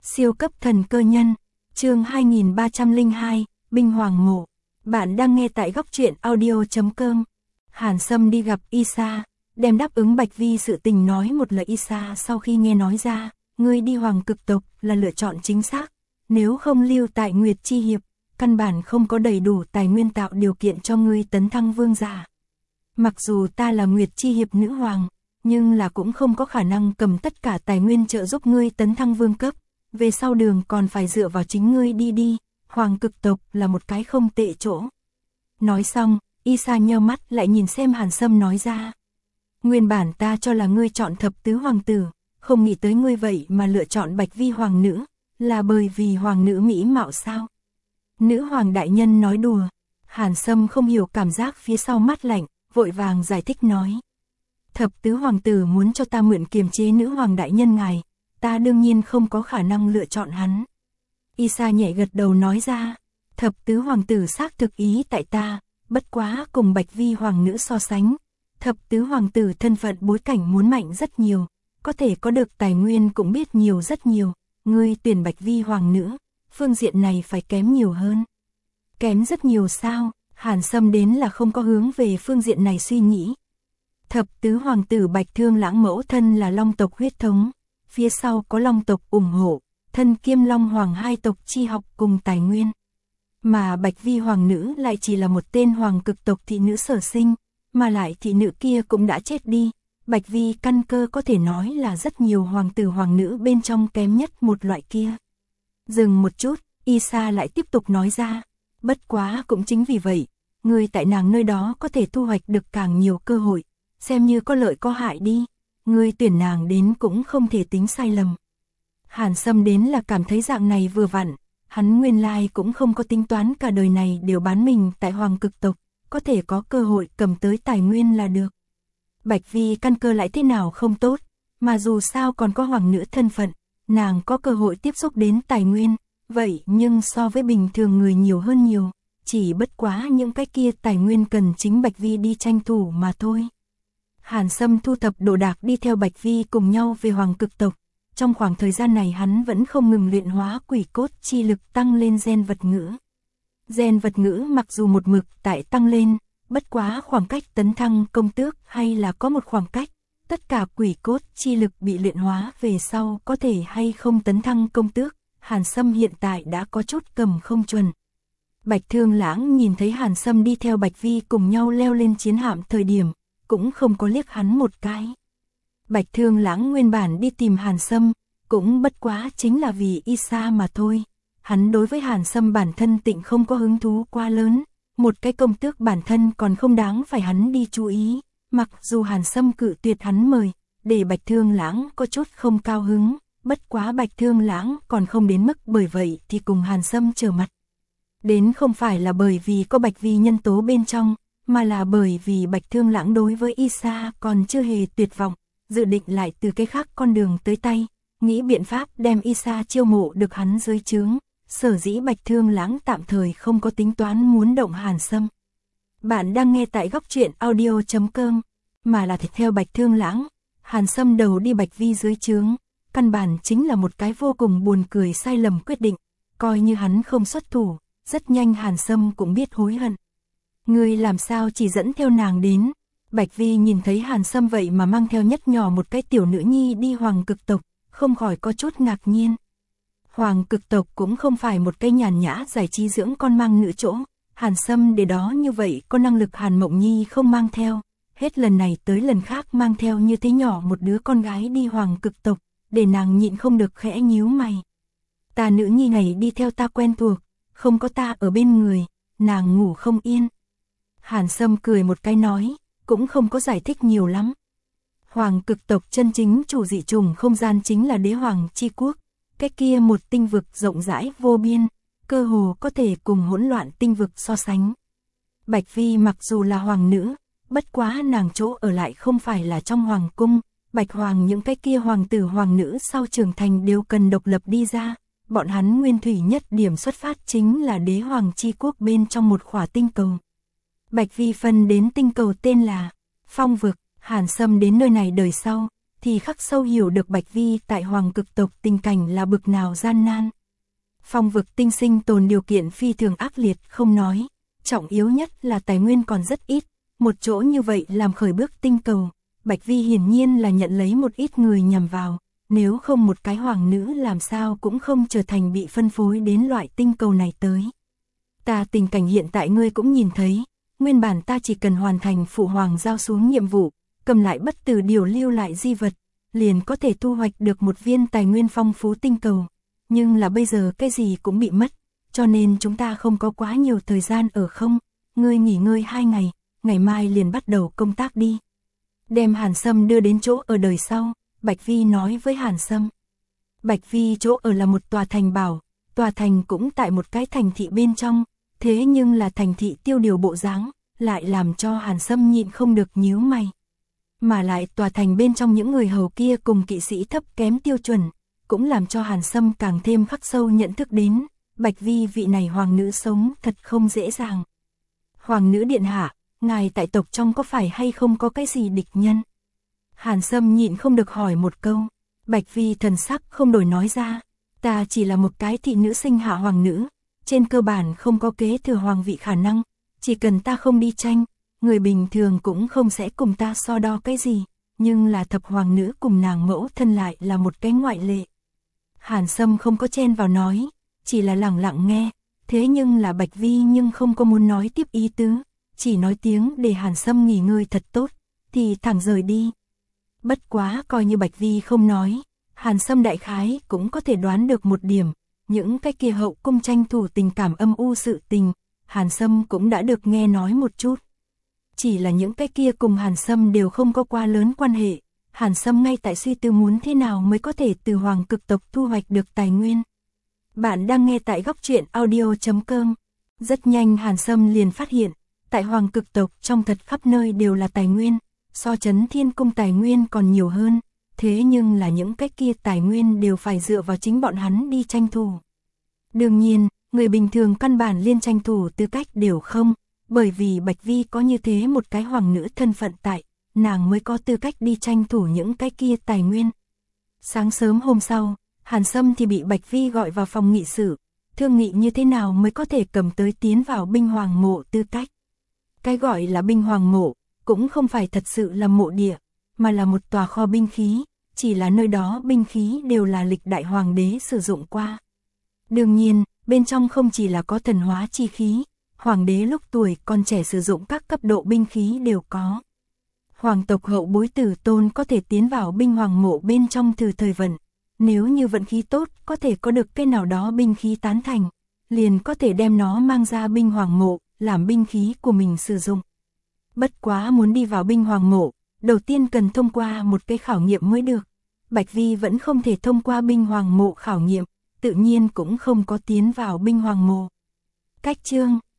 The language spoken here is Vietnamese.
Siêu cấp thần cơ nhân, chương 2302, Binh Hoàng Mộ. Bạn đang nghe tại góc truyện audio.com. Hàn Sâm đi gặp Isa, đem đáp ứng Bạch Vi sự tình nói một lời. Isa sau khi nghe nói ra, ngươi đi Hoàng Cực tộc là lựa chọn chính xác, nếu không lưu tại Nguyệt Chi Hiệp, căn bản không có đầy đủ tài nguyên tạo điều kiện cho ngươi tấn thăng vương giả. Mặc dù ta là Nguyệt Chi Hiệp nữ hoàng, nhưng là cũng không có khả năng cầm tất cả tài nguyên trợ giúp ngươi tấn thăng vương cấp, về sau đường còn phải dựa vào chính ngươi đi, Hoàng Cực tộc là một cái không tệ chỗ. Nói xong, Isa nheo mắt lại nhìn xem Hàn Sâm nói ra. Nguyên bản ta cho là ngươi chọn thập tứ hoàng tử, không nghĩ tới ngươi vậy mà lựa chọn Bạch Vi hoàng nữ, là bởi vì hoàng nữ mỹ mạo sao? Nữ hoàng đại nhân nói đùa. Hàn Sâm không hiểu cảm giác phía sau mắt lạnh, vội vàng giải thích nói. Thập tứ hoàng tử muốn cho ta mượn kiềm chế nữ hoàng đại nhân ngài, ta đương nhiên không có khả năng lựa chọn hắn. Isa nhẹ gật đầu nói ra, thập tứ hoàng tử xác thực ý tại ta, bất quá cùng Bạch Vi hoàng nữ so sánh, thập tứ hoàng tử thân phận bối cảnh muốn mạnh rất nhiều, có thể có được tài nguyên cũng biết nhiều rất nhiều, ngươi tuyển Bạch Vi hoàng nữ, phương diện này phải kém nhiều hơn. Kém rất nhiều sao? Hàn Sâm đến là không có hướng về phương diện này suy nghĩ. Thập tứ hoàng tử Bạch Thương Lãng mẫu thân là Long tộc huyết thống, phía sau có Long tộc ủng hộ, thân kiêm Long Hoàng hai tộc chi học cùng tài nguyên. Mà Bạch Vi hoàng nữ lại chỉ là một tên Hoàng Cực tộc thị nữ sở sinh, mà lại thị nữ kia cũng đã chết đi. Bạch Vi căn cơ có thể nói là rất nhiều hoàng tử hoàng nữ bên trong kém nhất một loại kia. Dừng một chút, Isa lại tiếp tục nói ra, bất quá cũng chính vì vậy, người tại nàng nơi đó có thể thu hoạch được càng nhiều cơ hội, xem như có lợi có hại đi, người tuyển nàng đến cũng không thể tính sai lầm. Hàn Sâm đến là cảm thấy dạng này vừa vặn, hắn nguyên lai cũng không có tính toán cả đời này đều bán mình tại Hoàng Cực tộc, có thể có cơ hội cầm tới tài nguyên là được. Bạch Vi căn cơ lại thế nào không tốt, mà dù sao còn có hoàng nữ thân phận, nàng có cơ hội tiếp xúc đến tài nguyên, vậy nhưng so với bình thường người nhiều hơn nhiều, chỉ bất quá những cái kia tài nguyên cần chính Bạch Vi đi tranh thủ mà thôi. Hàn Sâm thu thập đồ đạc đi theo Bạch Vi cùng nhau về Hoàng Cực tộc, trong khoảng thời gian này hắn vẫn không ngừng luyện hóa quỷ cốt chi lực tăng lên gen vật ngữ. Gen vật ngữ mặc dù một mực tại tăng lên, bất quá khoảng cách tấn thăng công tước hay là có một khoảng cách, tất cả quỷ cốt chi lực bị luyện hóa về sau có thể hay không tấn thăng công tước, Hàn Sâm hiện tại đã có chút cầm không chuẩn. Bạch Thương Lãng nhìn thấy Hàn Sâm đi theo Bạch Vi cùng nhau leo lên chiến hạm thời điểm, cũng không có liếc hắn một cái. Bạch Thương Lãng nguyên bản đi tìm Hàn Sâm, cũng bất quá chính là vì Isa mà thôi. Hắn đối với Hàn Sâm bản thân tịnh không có hứng thú quá lớn, một cái công tước bản thân còn không đáng phải hắn đi chú ý, mặc dù Hàn Sâm cự tuyệt hắn mời, để Bạch Thương Lãng có chút không cao hứng, bất quá Bạch Thương Lãng còn không đến mức bởi vậy thì cùng Hàn Sâm trở mặt. Đến không phải là bởi vì có Bạch Vi nhân tố bên trong, mà là bởi vì Bạch Thương Lãng đối với Isa còn chưa hề tuyệt vọng, dự định lại từ cái khác con đường tới tay, nghĩ biện pháp đem Isa chiêu mộ được hắn dưới trướng, sở dĩ Bạch Thương Lãng tạm thời không có tính toán muốn động Hàn Sâm. Bạn đang nghe tại góc truyện audio.com, mà là theo Bạch Thương Lãng, Hàn Sâm đầu đi Bạch Vi dưới trướng, căn bản chính là một cái vô cùng buồn cười sai lầm quyết định, coi như hắn không xuất thủ, rất nhanh Hàn Sâm cũng biết hối hận. Ngươi làm sao chỉ dẫn theo nàng đến? Bạch Vi nhìn thấy Hàn Sâm vậy mà mang theo nhất nhỏ một cái tiểu nữ nhi đi Hoàng Cực tộc, không khỏi có chút ngạc nhiên. Hoàng Cực tộc cũng không phải một cái nhàn nhã giải trí dưỡng con mang nữ chỗ, Hàn Sâm để đó như vậy có năng lực Hàn Mộng Nhi không mang theo, hết lần này tới lần khác mang theo như thế nhỏ một đứa con gái đi Hoàng Cực tộc, để nàng nhịn không được khẽ nhíu mày. Ta nữ nhi này đi theo ta quen thuộc, không có ta ở bên người, nàng ngủ không yên. Hàn Sâm cười một cái nói, cũng không có giải thích nhiều lắm. Hoàng Cực tộc chân chính chủ dị trùng không gian chính là Đế Hoàng Chi Quốc, cái kia một tinh vực rộng rãi vô biên, cơ hồ có thể cùng hỗn loạn tinh vực so sánh. Bạch Vi mặc dù là hoàng nữ, bất quá nàng chỗ ở lại không phải là trong hoàng cung, Bạch Hoàng những cái kia hoàng tử hoàng nữ sau trưởng thành đều cần độc lập đi ra, bọn hắn nguyên thủy nhất điểm xuất phát chính là Đế Hoàng Chi Quốc bên trong một khỏa tinh cầu. Bạch Vi phân đến tinh cầu tên là Phong Vực, Hàn Sâm đến nơi này đời sau, thì khắc sâu hiểu được Bạch Vi tại Hoàng Cực tộc tình cảnh là bực nào gian nan. Phong vực tinh sinh tồn điều kiện phi thường ác liệt không nói, trọng yếu nhất là tài nguyên còn rất ít, một chỗ như vậy làm khởi bước tinh cầu, Bạch Vi hiển nhiên là nhận lấy một ít người nhằm vào, nếu không một cái hoàng nữ làm sao cũng không trở thành bị phân phối đến loại tinh cầu này tới. Ta tình cảnh hiện tại ngươi cũng nhìn thấy, nguyên bản ta chỉ cần hoàn thành phụ hoàng giao xuống nhiệm vụ, cầm lại bất tử điều lưu lại di vật, liền có thể thu hoạch được một viên tài nguyên phong phú tinh cầu. Nhưng là bây giờ cái gì cũng bị mất, cho nên chúng ta không có quá nhiều thời gian ở không, ngươi nghỉ ngơi 2 ngày, ngày mai liền bắt đầu công tác đi. Đem Hàn Sâm đưa đến chỗ ở đời sau, Bạch Vi nói với Hàn Sâm. Bạch Vi chỗ ở là một tòa thành bảo, tòa thành cũng tại một cái thành thị bên trong, thế nhưng là thành thị tiêu điều bộ dáng, lại làm cho Hàn Sâm nhịn không được nhíu mày. Mà lại tòa thành bên trong những người hầu kia cùng kỵ sĩ thấp kém tiêu chuẩn, cũng làm cho Hàn Sâm càng thêm khắc sâu nhận thức đến, Bạch Vi vị này hoàng nữ sống thật không dễ dàng. Hoàng nữ điện hạ, ngài tại tộc trong có phải hay không có cái gì địch nhân? Hàn Sâm nhịn không được hỏi một câu, Bạch Vi thần sắc không đổi nói ra, ta chỉ là một cái thị nữ sinh hạ hoàng nữ, trên cơ bản không có kế thừa hoàng vị khả năng, chỉ cần ta không đi tranh, người bình thường cũng không sẽ cùng ta so đo cái gì, nhưng là thập hoàng nữ cùng nàng mẫu thân lại là một cái ngoại lệ. Hàn Sâm không có chen vào nói, chỉ là lặng lặng nghe, thế nhưng là Bạch Vi nhưng không có muốn nói tiếp ý tứ, chỉ nói tiếng để Hàn Sâm nghỉ ngơi thật tốt, thì thẳng rời đi. Bất quá coi như Bạch Vi không nói, Hàn Sâm đại khái cũng có thể đoán được một điểm, những cái kia hậu cung tranh thủ tình cảm âm u sự tình, Hàn Sâm cũng đã được nghe nói một chút. Chỉ là những cái kia cùng Hàn Sâm đều không có quá lớn quan hệ, Hàn Sâm ngay tại suy tư muốn thế nào mới có thể từ Hoàng Cực tộc thu hoạch được tài nguyên. Bạn đang nghe tại góc truyện audio.com. Rất nhanh Hàn Sâm liền phát hiện, tại Hoàng Cực tộc trong thật khắp nơi đều là tài nguyên, so Chấn Thiên Cung tài nguyên còn nhiều hơn, thế nhưng là những cái kia tài nguyên đều phải dựa vào chính bọn hắn đi tranh thủ. Đương nhiên, người bình thường căn bản liên tranh thủ tư cách đều không, bởi vì Bạch Vi có như thế một cái hoàng nữ thân phận tại, nàng mới có tư cách đi tranh thủ những cái kia tài nguyên. Sáng sớm hôm sau, Hàn Sâm thì bị Bạch Vi gọi vào phòng nghị sự, thương nghị như thế nào mới có thể cầm tới tiến vào binh hoàng mộ tư cách. Cái gọi là binh hoàng mộ, cũng không phải thật sự là mộ địa, mà là một tòa kho binh khí, chỉ là nơi đó binh khí đều là lịch đại hoàng đế sử dụng qua. Đương nhiên, bên trong không chỉ là có thần hóa chi khí, hoàng đế lúc tuổi còn trẻ sử dụng các cấp độ binh khí đều có. Hoàng tộc hậu bối tử tôn có thể tiến vào binh hoàng mộ bên trong từ thời vận, nếu như vận khí tốt có thể có được cái nào đó binh khí tán thành, liền có thể đem nó mang ra binh hoàng mộ, làm binh khí của mình sử dụng. Bất quá muốn đi vào binh hoàng mộ, đầu tiên cần thông qua một cái khảo nghiệm mới được. Bạch Vi vẫn không thể thông qua binh hoàng mộ khảo nghiệm, tự nhiên cũng không có tiến vào binh hoàng mộ. Cách chương